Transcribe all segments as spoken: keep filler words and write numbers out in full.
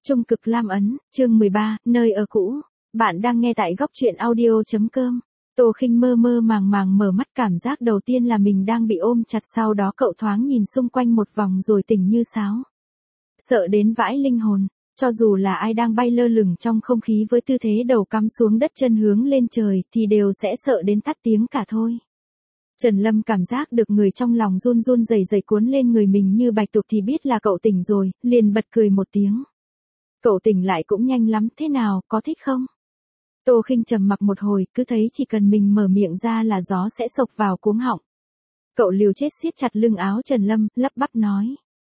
Trung cực Lam Ấn, chương mười ba, nơi ở cũ. Bạn đang nghe tại góc truyện audio.com. Tô Khinh mơ mơ màng màng mở mắt, cảm giác đầu tiên là mình đang bị ôm chặt, sau đó cậu thoáng nhìn xung quanh một vòng rồi tỉnh như sáo. Sợ đến vãi linh hồn, cho dù là ai đang bay lơ lửng trong không khí với tư thế đầu cắm xuống đất chân hướng lên trời thì đều sẽ sợ đến tắt tiếng cả thôi. Trần Lâm cảm giác được người trong lòng run run rẩy rẩy cuốn lên người mình như bạch tuộc thì biết là cậu tỉnh rồi, liền bật cười một tiếng. Cậu tỉnh lại cũng nhanh lắm, thế nào, có thích không? Tô Khinh trầm mặc một hồi, cứ thấy chỉ cần mình mở miệng ra là gió sẽ xộc vào cuống họng. Cậu liều chết siết chặt lưng áo Trần Lâm, lắp bắp nói.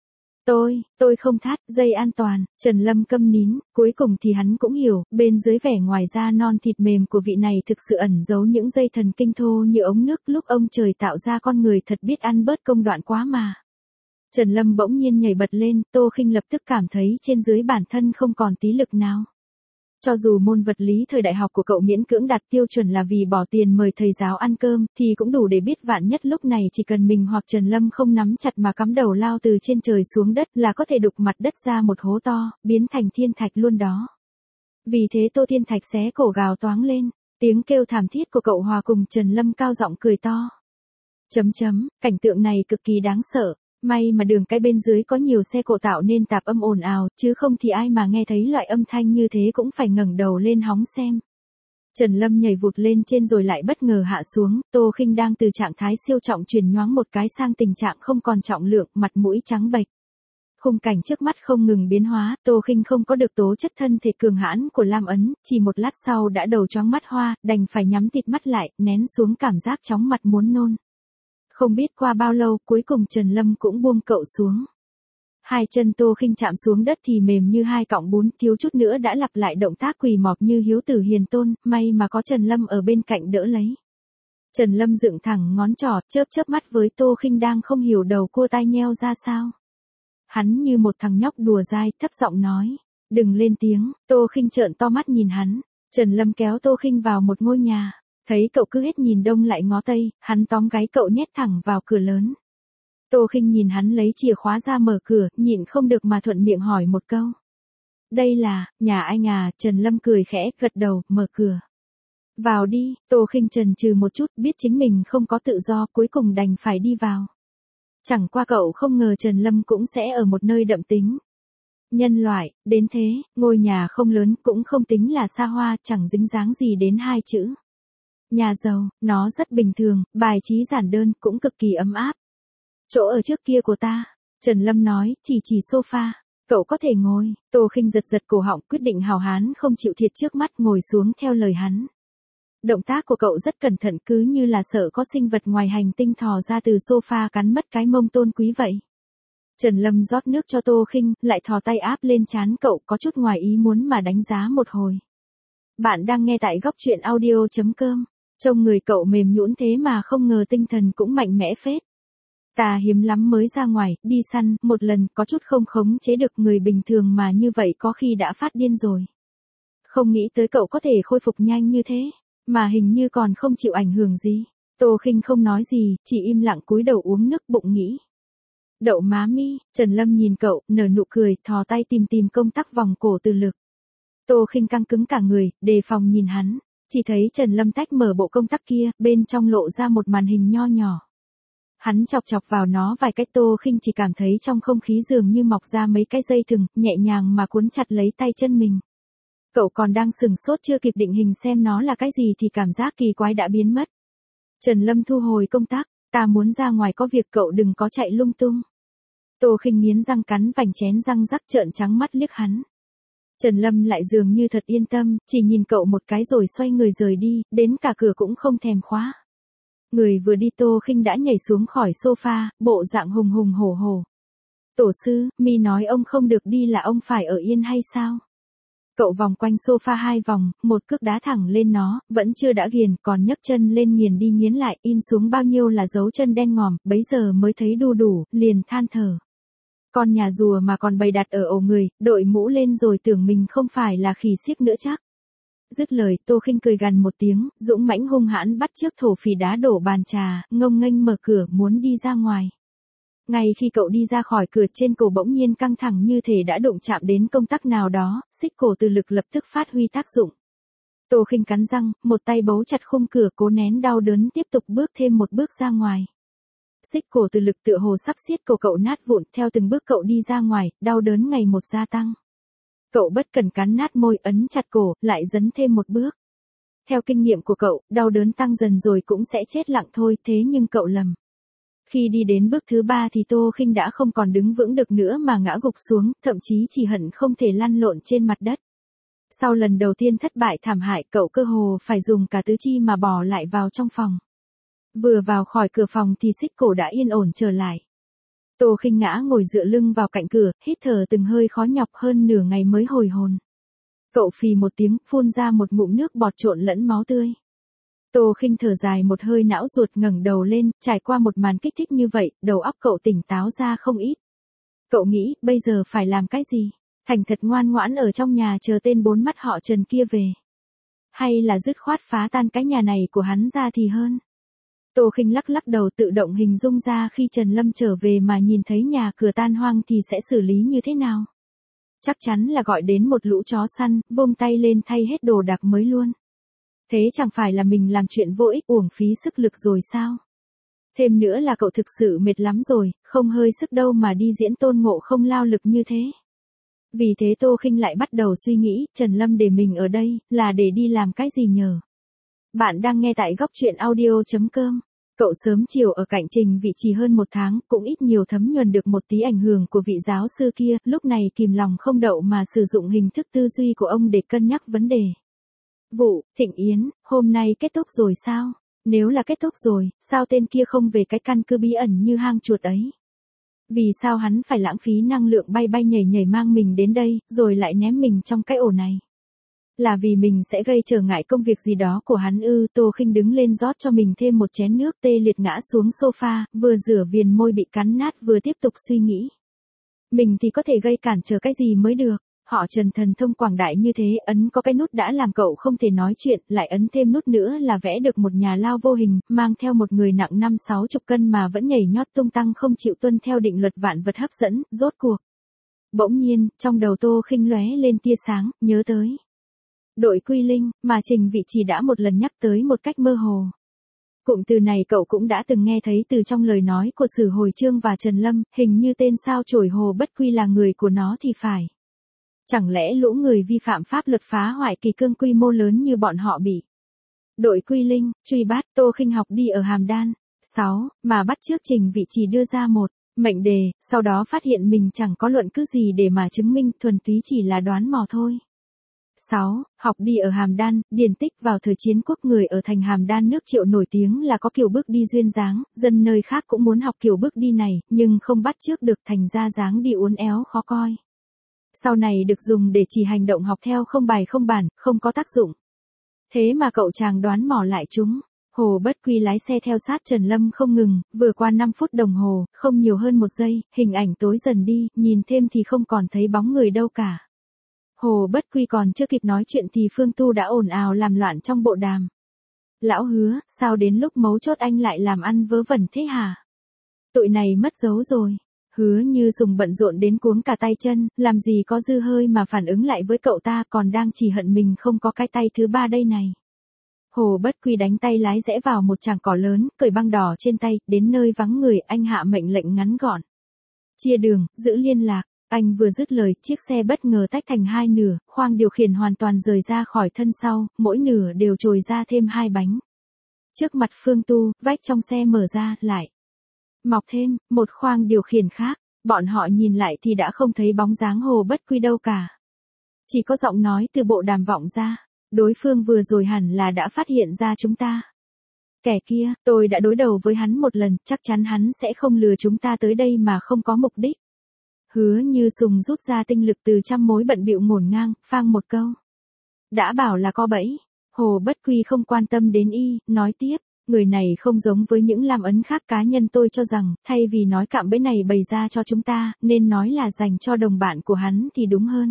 Tôi, tôi không thắt dây an toàn. Trần Lâm câm nín, cuối cùng thì hắn cũng hiểu, bên dưới vẻ ngoài da non thịt mềm của vị này thực sự ẩn giấu những dây thần kinh thô như ống nước, lúc ông trời tạo ra con người thật biết ăn bớt công đoạn quá mà. Trần Lâm bỗng nhiên nhảy bật lên, Tô Khinh lập tức cảm thấy trên dưới bản thân không còn tí lực nào. Cho dù môn vật lý thời đại học của cậu miễn cưỡng đạt tiêu chuẩn là vì bỏ tiền mời thầy giáo ăn cơm, thì cũng đủ để biết vạn nhất lúc này chỉ cần mình hoặc Trần Lâm không nắm chặt mà cắm đầu lao từ trên trời xuống đất là có thể đục mặt đất ra một hố to, biến thành thiên thạch luôn đó. Vì thế Tô Thiên Thạch xé cổ gào toáng lên, tiếng kêu thảm thiết của cậu hòa cùng Trần Lâm cao giọng cười to. Chấm chấm, cảnh tượng này cực kỳ đáng sợ. May mà đường cái bên dưới có nhiều xe cộ tạo nên tạp âm ồn ào, chứ không thì ai mà nghe thấy loại âm thanh như thế cũng phải ngẩng đầu lên hóng xem. Trần Lâm nhảy vụt lên trên rồi lại bất ngờ hạ xuống, Tô Khinh đang từ trạng thái siêu trọng chuyển nhoáng một cái sang tình trạng không còn trọng lượng, mặt mũi trắng bệch. Khung cảnh trước mắt không ngừng biến hóa, Tô Khinh không có được tố chất thân thể cường hãn của Lam Ấn, chỉ một lát sau đã đầu choáng mắt hoa, đành phải nhắm tịt mắt lại, nén xuống cảm giác chóng mặt muốn nôn. Không biết qua bao lâu, cuối cùng Trần Lâm cũng buông cậu xuống. Hai chân Tô Khinh chạm xuống đất thì mềm như hai cọng bún, thiếu chút nữa đã lặp lại động tác quỳ mọp như hiếu tử hiền tôn, may mà có Trần Lâm ở bên cạnh đỡ lấy. Trần Lâm dựng thẳng ngón trỏ, chớp chớp mắt với Tô Khinh đang không hiểu đầu cua tai nheo ra sao. Hắn như một thằng nhóc đùa dai, thấp giọng nói, đừng lên tiếng. Tô Khinh trợn to mắt nhìn hắn. Trần Lâm kéo Tô Khinh vào một ngôi nhà. Thấy cậu cứ hết nhìn đông lại ngó tây, hắn tóm gáy cậu nhét thẳng vào cửa lớn. Tô Khinh nhìn hắn lấy chìa khóa ra mở cửa, nhịn không được mà thuận miệng hỏi một câu. Đây là, nhà anh à? Trần Lâm cười khẽ, gật đầu, mở cửa. Vào đi. Tô Khinh chần chừ một chút, biết chính mình không có tự do, cuối cùng đành phải đi vào. Chẳng qua cậu không ngờ Trần Lâm cũng sẽ ở một nơi đậm tính. Nhân loại, đến thế, ngôi nhà không lớn, cũng không tính là xa hoa, chẳng dính dáng gì đến hai chữ. Nhà giàu, nó rất bình thường, bài trí giản đơn, cũng cực kỳ ấm áp. Chỗ ở trước kia của ta, Trần Lâm nói, chỉ chỉ sofa, cậu có thể ngồi. Tô Khinh giật giật cổ họng, quyết định hào hán không chịu thiệt trước mắt, ngồi xuống theo lời hắn. Động tác của cậu rất cẩn thận, cứ như là sợ có sinh vật ngoài hành tinh thò ra từ sofa cắn mất cái mông tôn quý vậy. Trần Lâm rót nước cho Tô Khinh, lại thò tay áp lên trán cậu, có chút ngoài ý muốn mà đánh giá một hồi. Bạn đang nghe tại góc truyện audio.com. Trông người cậu mềm nhũn thế mà không ngờ tinh thần cũng mạnh mẽ phết. Ta hiếm lắm mới ra ngoài, đi săn, một lần, có chút không khống chế được, người bình thường mà như vậy có khi đã phát điên rồi. Không nghĩ tới cậu có thể khôi phục nhanh như thế, mà hình như còn không chịu ảnh hưởng gì. Tô Khinh không nói gì, chỉ im lặng cúi đầu uống nước, bụng nghĩ. Đậu má mi. Trần Lâm nhìn cậu, nở nụ cười, thò tay tìm tìm công tắc vòng cổ từ lực. Tô Khinh căng cứng cả người, đề phòng nhìn hắn. Chỉ thấy Trần Lâm tách mở bộ công tắc kia, bên trong lộ ra một màn hình nho nhỏ. Hắn chọc chọc vào nó vài cách, Tô Khinh chỉ cảm thấy trong không khí dường như mọc ra mấy cái dây thừng, nhẹ nhàng mà cuốn chặt lấy tay chân mình. Cậu còn đang sừng sốt chưa kịp định hình xem nó là cái gì thì cảm giác kỳ quái đã biến mất. Trần Lâm thu hồi công tắc, ta muốn ra ngoài có việc, cậu đừng có chạy lung tung. Tô Khinh nghiến răng cắn vành chén răng rắc, trợn trắng mắt liếc hắn. Trần Lâm lại dường như thật yên tâm, chỉ nhìn cậu một cái rồi xoay người rời đi, đến cả cửa cũng không thèm khóa. Người vừa đi Tô Khinh đã nhảy xuống khỏi sofa, bộ dạng hùng hùng hổ hổ. Tổ sư, mi nói ông không được đi là ông phải ở yên hay sao? Cậu vòng quanh sofa hai vòng, một cước đá thẳng lên nó, vẫn chưa đã ghiền, còn nhấc chân lên nghiền đi nghiến lại, in xuống bao nhiêu là dấu chân đen ngòm, bấy giờ mới thấy đu đủ, liền than thở. Con nhà rùa mà còn bày đặt ở ổ người, đội mũ lên rồi tưởng mình không phải là khỉ xiếc nữa chắc. Dứt lời, Tô Khinh cười gằn một tiếng, dũng mãnh hung hãn bắt trước thổ phỉ đá đổ bàn trà, ngông nghênh mở cửa muốn đi ra ngoài. Ngay khi cậu đi ra khỏi cửa, trên cổ bỗng nhiên căng thẳng như thể đã đụng chạm đến công tắc nào đó, xích cổ từ lực lập tức phát huy tác dụng. Tô Khinh cắn răng, một tay bấu chặt khung cửa, cố nén đau đớn tiếp tục bước thêm một bước ra ngoài. Xích cổ từ lực tựa hồ sắp xiết cổ cậu nát vụn, theo từng bước cậu đi ra ngoài, đau đớn ngày một gia tăng. Cậu bất cần cắn nát môi, ấn chặt cổ, lại dấn thêm một bước. Theo kinh nghiệm của cậu, đau đớn tăng dần rồi cũng sẽ chết lặng thôi, thế nhưng cậu lầm. Khi đi đến bước thứ ba thì Tô Khinh đã không còn đứng vững được nữa mà ngã gục xuống, thậm chí chỉ hận không thể lăn lộn trên mặt đất. Sau lần đầu tiên thất bại thảm hại, cậu cơ hồ phải dùng cả tứ chi mà bỏ lại vào trong phòng. Vừa vào khỏi cửa phòng thì xích cổ đã yên ổn trở lại. Tô Khinh ngã ngồi dựa lưng vào cạnh cửa, hít thở từng hơi khó nhọc, hơn nửa ngày mới hồi hồn. Cậu phì một tiếng, phun ra một ngụm nước bọt trộn lẫn máu tươi. Tô Khinh thở dài một hơi não ruột, ngẩng đầu lên, trải qua một màn kích thích như vậy, đầu óc cậu tỉnh táo ra không ít. Cậu nghĩ, bây giờ phải làm cái gì? Thành thật ngoan ngoãn ở trong nhà chờ tên bốn mắt họ Trần kia về. Hay là dứt khoát phá tan cái nhà này của hắn ra thì hơn. Tô Khinh lắc lắc đầu, tự động hình dung ra khi Trần Lâm trở về mà nhìn thấy nhà cửa tan hoang thì sẽ xử lý như thế nào. Chắc chắn là gọi đến một lũ chó săn, vung tay lên thay hết đồ đạc mới luôn. Thế chẳng phải là mình làm chuyện vô ích uổng phí sức lực rồi sao? Thêm nữa là cậu thực sự mệt lắm rồi, không hơi sức đâu mà đi diễn Tôn Ngộ Không lao lực như thế. Vì thế Tô Khinh lại bắt đầu suy nghĩ, Trần Lâm để mình ở đây, là để đi làm cái gì nhờ? Bạn đang nghe tại góc truyện audio chấm com. Cậu sớm chiều ở cạnh Trình vị trì hơn một tháng, cũng ít nhiều thấm nhuần được một tí ảnh hưởng của vị giáo sư kia, lúc này kìm lòng không đậu mà sử dụng hình thức tư duy của ông để cân nhắc vấn đề. Vụ, Thịnh Yến, hôm nay kết thúc rồi sao? Nếu là kết thúc rồi, sao tên kia không về cái căn cứ bí ẩn như hang chuột ấy? Vì sao hắn phải lãng phí năng lượng bay bay nhảy nhảy mang mình đến đây, rồi lại ném mình trong cái ổ này? Là vì mình sẽ gây trở ngại công việc gì đó của hắn ư? Tô Khinh đứng lên rót cho mình thêm một chén nước, tê liệt ngã xuống sofa, vừa rửa viền môi bị cắn nát vừa tiếp tục suy nghĩ. Mình thì có thể gây cản trở cái gì mới được? Họ Trần thần thông quảng đại như thế, ấn có cái nút đã làm cậu không thể nói chuyện, lại ấn thêm nút nữa là vẽ được một nhà lao vô hình, mang theo một người nặng năm sáu chục cân mà vẫn nhảy nhót tung tăng không chịu tuân theo định luật vạn vật hấp dẫn, rốt cuộc. Bỗng nhiên, trong đầu Tô Khinh lóe lên tia sáng, nhớ tới đội Quy Linh, mà Trình vị trì đã một lần nhắc tới một cách mơ hồ. Cụm từ này cậu cũng đã từng nghe thấy từ trong lời nói của Sử Hồi Chương và Trần Lâm, hình như tên sao chổi Hồ Bất Quy là người của nó thì phải. Chẳng lẽ lũ người vi phạm pháp luật phá hoại kỳ cương quy mô lớn như bọn họ bị đội Quy Linh truy bắt? Tô Khinh học đi ở Hàm Đan. sáu. Mà bắt trước Trình vị trì đưa ra một mệnh đề, sau đó phát hiện mình chẳng có luận cứ gì để mà chứng minh, thuần túy chỉ là đoán mò thôi. sáu. Học đi ở Hàm Đan, điển tích vào thời chiến quốc người ở thành Hàm Đan nước Triệu nổi tiếng là có kiểu bước đi duyên dáng, dân nơi khác cũng muốn học kiểu bước đi này, nhưng không bắt chước được thành ra dáng đi uốn éo khó coi. Sau này được dùng để chỉ hành động học theo không bài không bản, không có tác dụng. Thế mà cậu chàng đoán mò lại chúng. Hồ Bất Quy lái xe theo sát Trần Lâm không ngừng, vừa qua năm phút đồng hồ, không nhiều hơn một giây, hình ảnh tối dần đi, nhìn thêm thì không còn thấy bóng người đâu cả. Hồ Bất Quy còn chưa kịp nói chuyện thì Phương Tu đã ồn ào làm loạn trong bộ đàm. Lão Hứa, sao đến lúc mấu chốt anh lại làm ăn vớ vẩn thế hả? Tụi này mất dấu rồi. Hứa Như Sùng bận rộn đến cuống cả tay chân, làm gì có dư hơi mà phản ứng lại với cậu ta, còn đang chỉ hận mình không có cái tay thứ ba đây này. Hồ Bất Quy đánh tay lái rẽ vào một tràng cỏ lớn, cởi băng đỏ trên tay, đến nơi vắng người, anh hạ mệnh lệnh ngắn gọn. Chia đường, giữ liên lạc. Anh vừa dứt lời, chiếc xe bất ngờ tách thành hai nửa, khoang điều khiển hoàn toàn rời ra khỏi thân sau, mỗi nửa đều trồi ra thêm hai bánh. Trước mặt Phương Tu, vách trong xe mở ra, lại mọc thêm một khoang điều khiển khác. Bọn họ nhìn lại thì đã không thấy bóng dáng Hồ Bất Quy đâu cả. Chỉ có giọng nói từ bộ đàm vọng ra. Đối phương vừa rồi hẳn là đã phát hiện ra chúng ta. Kẻ kia, tôi đã đối đầu với hắn một lần, chắc chắn hắn sẽ không lừa chúng ta tới đây mà không có mục đích. Hứa Như Sùng rút ra tinh lực từ trăm mối bận bịu ngổn ngang, phang một câu. Đã bảo là có bẫy. Hồ Bất Quy không quan tâm đến y, nói tiếp. Người này không giống với những làm ấn khác, cá nhân tôi cho rằng, thay vì nói cạm bẫy này bày ra cho chúng ta, nên nói là dành cho đồng bạn của hắn thì đúng hơn.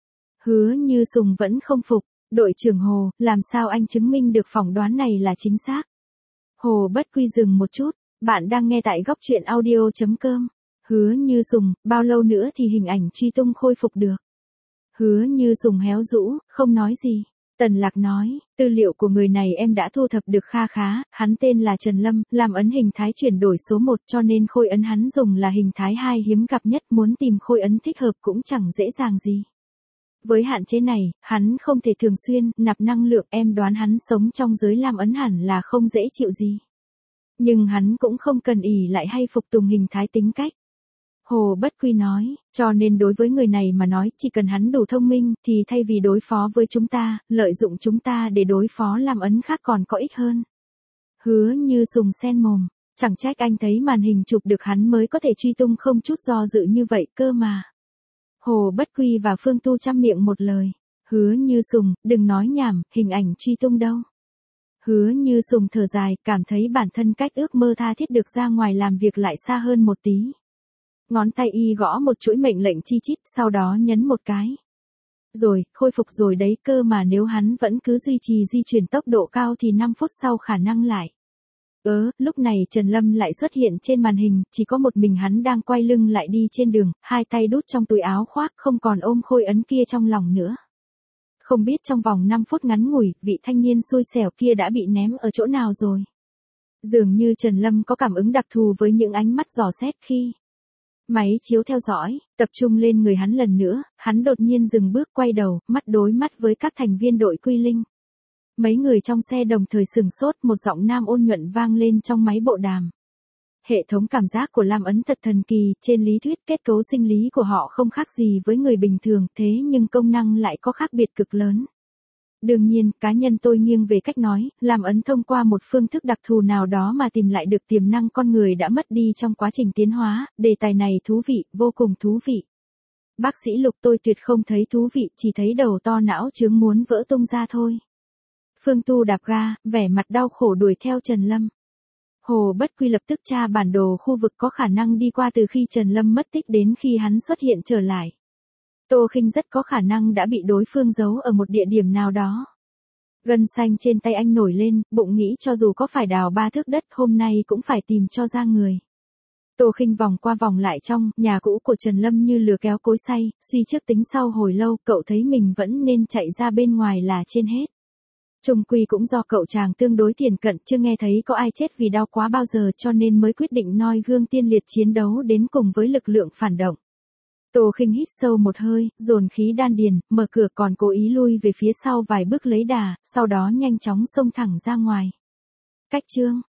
Hứa Như Sùng vẫn không phục. Đội trưởng Hồ, làm sao anh chứng minh được phỏng đoán này là chính xác? Hồ Bất Quy dừng một chút. Bạn đang nghe tại góc truyện audio chấm com. Hứa Như Sùng, bao lâu nữa thì hình ảnh truy tung khôi phục được? Hứa Như Sùng héo rũ, không nói gì. Tần Lạc nói, tư liệu của người này em đã thu thập được kha khá, hắn tên là Trần Lâm, làm ấn hình thái chuyển đổi số một cho nên khôi ấn hắn dùng là hình thái hai hiếm gặp nhất, muốn tìm khôi ấn thích hợp cũng chẳng dễ dàng gì. Với hạn chế này, hắn không thể thường xuyên nạp năng lượng, em đoán hắn sống trong giới làm ấn hẳn là không dễ chịu gì. Nhưng hắn cũng không cần ỷ lại hay phục tùng hình thái tính cách. Hồ Bất Quy nói, cho nên đối với người này mà nói, chỉ cần hắn đủ thông minh, thì thay vì đối phó với chúng ta, lợi dụng chúng ta để đối phó làm ấn khác còn có ích hơn. Hứa Như Sùng sen mồm, chẳng trách anh thấy màn hình chụp được hắn mới có thể truy tung không chút do dự như vậy cơ mà. Hồ Bất Quy và Phương Tu chăm miệng một lời. Hứa Như Sùng, đừng nói nhảm, hình ảnh truy tung đâu. Hứa Như Sùng thở dài, cảm thấy bản thân cách ước mơ tha thiết được ra ngoài làm việc lại xa hơn một tí. Ngón tay y gõ một chuỗi mệnh lệnh chi chít, sau đó nhấn một cái. Rồi, khôi phục rồi đấy, cơ mà nếu hắn vẫn cứ duy trì di chuyển tốc độ cao thì năm phút sau khả năng lại. Ớ, lúc này Trần Lâm lại xuất hiện trên màn hình, chỉ có một mình hắn đang quay lưng lại đi trên đường, hai tay đút trong túi áo khoác, không còn ôm khôi ấn kia trong lòng nữa. Không biết trong vòng năm phút ngắn ngủi, vị thanh niên xui xẻo kia đã bị ném ở chỗ nào rồi. Dường như Trần Lâm có cảm ứng đặc thù với những ánh mắt dò xét khi máy chiếu theo dõi, tập trung lên người hắn lần nữa, hắn đột nhiên dừng bước quay đầu, mắt đối mắt với các thành viên đội Quy Linh. Mấy người trong xe đồng thời sừng sốt, một giọng nam ôn nhuận vang lên trong máy bộ đàm. Hệ thống cảm giác của Lam Ấn thật thần kỳ, trên lý thuyết kết cấu sinh lý của họ không khác gì với người bình thường, thế nhưng công năng lại có khác biệt cực lớn. Đương nhiên, cá nhân tôi nghiêng về cách nói, Lam Ấn thông qua một phương thức đặc thù nào đó mà tìm lại được tiềm năng con người đã mất đi trong quá trình tiến hóa, đề tài này thú vị, vô cùng thú vị. Bác sĩ Lục, tôi tuyệt không thấy thú vị, chỉ thấy đầu to não chướng muốn vỡ tung ra thôi. Phương Tu đạp ga, vẻ mặt đau khổ đuổi theo Trần Lâm. Hồ Bất Quy lập tức tra bản đồ khu vực có khả năng đi qua từ khi Trần Lâm mất tích đến khi hắn xuất hiện trở lại. Tô Khinh rất có khả năng đã bị đối phương giấu ở một địa điểm nào đó. Gân xanh trên tay anh nổi lên, bụng nghĩ cho dù có phải đào ba thước đất hôm nay cũng phải tìm cho ra người. Tô Khinh vòng qua vòng lại trong nhà cũ của Trần Lâm như lừa kéo cối xay, suy trước tính sau hồi lâu, cậu thấy mình vẫn nên chạy ra bên ngoài là trên hết. Chung quy cũng do cậu chàng tương đối tiền cận, chưa nghe thấy có ai chết vì đau quá bao giờ, cho nên mới quyết định noi gương tiên liệt chiến đấu đến cùng với lực lượng phản động. Tô Khinh hít sâu một hơi, dồn khí đan điền, mở cửa, còn cố ý lui về phía sau vài bước lấy đà, sau đó nhanh chóng xông thẳng ra ngoài. Cách chương